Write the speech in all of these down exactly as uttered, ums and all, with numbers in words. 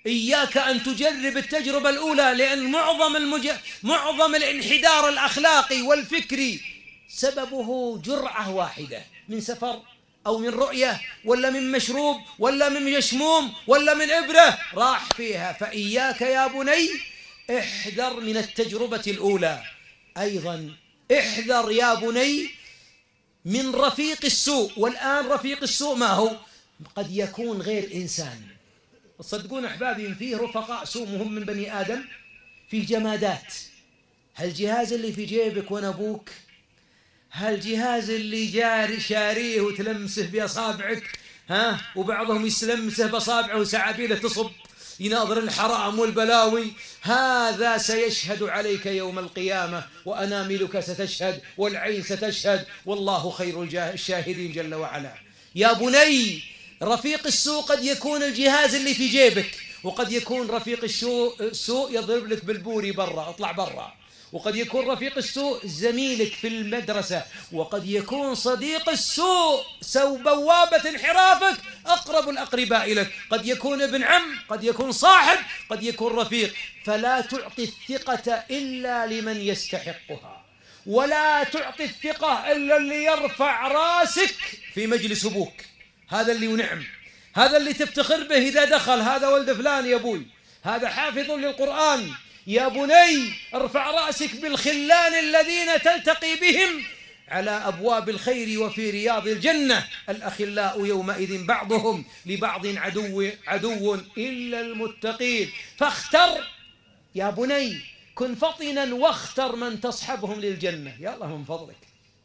إياك أن تجرب التجربة الأولى، لأن معظم, المج... معظم الانحدار الأخلاقي والفكري سببه جرعة واحدة من سفر أو من رؤية ولا من مشروب ولا من يشموم ولا من إبرة راح فيها. فإياك يا بني احذر من التجربة الأولى. أيضا احذر يا بني من رفيق السوء. والآن رفيق السوء ما هو؟ قد يكون غير إنسان. تصدقون أحبابي فيه رفقاء سوء مهم من بني آدم في الجمادات. هالجهاز اللي في جيبك وأنا أبوك، هالجهاز اللي جاري شاريه وتلمسه بأصابعك، ها، وبعضهم يسلمسه بأصابعه وسعابيله تصب يناظر الحرام والبلاوي، هذا سيشهد عليك يوم القيامة، وأناملك ستشهد والعين ستشهد، والله خير الشاهدين جل وعلا. يا بني رفيق السوء قد يكون الجهاز اللي في جيبك، وقد يكون رفيق السوء يضرب لك بالبوري برا، اطلع برا. وقد يكون رفيق السوء زميلك في المدرسة، وقد يكون صديق السوء سو بوابة انحرافك أقرب الأقرباء لك، قد يكون ابن عم، قد يكون صاحب، قد يكون رفيق. فلا تعطي الثقة إلا لمن يستحقها، ولا تعطي الثقة إلا اللي يرفع راسك في مجلس أبوك. هذا اللي ونعم، هذا اللي تفتخر به إذا دخل، هذا ولد فلان يا أبوي، هذا حافظ للقرآن. يا بني ارفع رأسك بالخلان الذين تلتقي بهم على أبواب الخير وفي رياض الجنة. الأخلاء يومئذ بعضهم لبعض عدو عدو إلا المتقين. فاختر يا بني، كن فطنا واختر من تصحبهم للجنة. يا الله من فضلك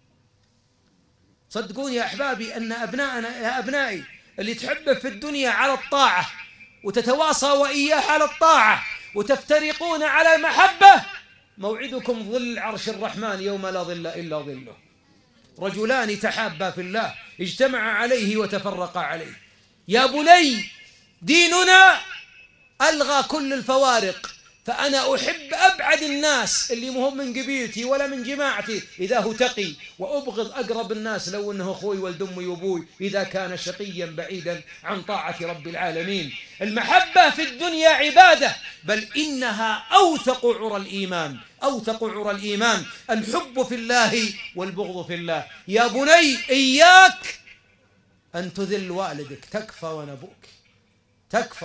صدقوني يا أحبابي أن أبناءنا يا أبنائي اللي تحبه في الدنيا على الطاعة وتتواصى وإياه على الطاعة وتفترقون على المحبة، موعدكم ظل عرش الرحمن يوم لا ظل إلا ظله. رجلان تحابا في الله اجتمع عليه وتفرقا عليه. يا بني ديننا ألغى كل الفوارق، فأنا أحب أبعد الناس اللي مهم من قبيلتي ولا من جماعتي إذا هو تقي، وأبغض أقرب الناس لو أنه أخوي ولد أمي وأبوي إذا كان شقيا بعيدا عن طاعة رب العالمين. المحبة في الدنيا عبادة، بل إنها أوثق عرى الإيمان، أوثق عرى الإيمان الحب في الله والبغض في الله. يا بني إياك أن تذل والدك، تكفى ونبوك، تكفى.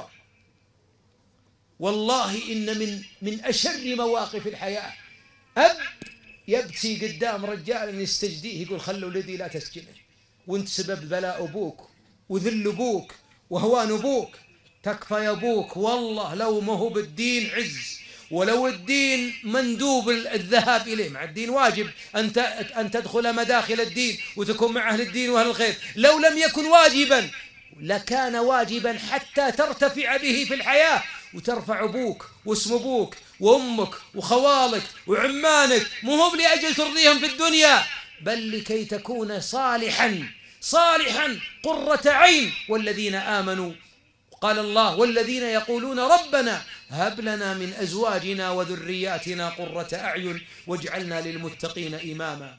والله إن من من أشر مواقف الحياة أب يبكي قدام رجال يستجديه يقول خلوا ولدي لا تسجنه، وانت سبب بلاء أبوك وذل أبوك وهوان أبوك. تكفى يا أبوك، والله لو ما هو بالدين عز، ولو الدين مندوب الذهاب إليه، مع الدين واجب أن أن تدخل مداخل الدين وتكون مع أهل الدين وأهل الخير. لو لم يكن واجبا لكان واجبا حتى ترتفع به في الحياة وترفع أبوك واسم أبوك وأمك وخوالك وعمانك، مو هو لأجل ترضيهم في الدنيا، بل لكي تكون صالحا صالحا قرة عين. والذين آمنوا قال الله والذين يقولون ربنا هب لنا من أزواجنا وذرياتنا قرة أعين واجعلنا للمتقين إماما.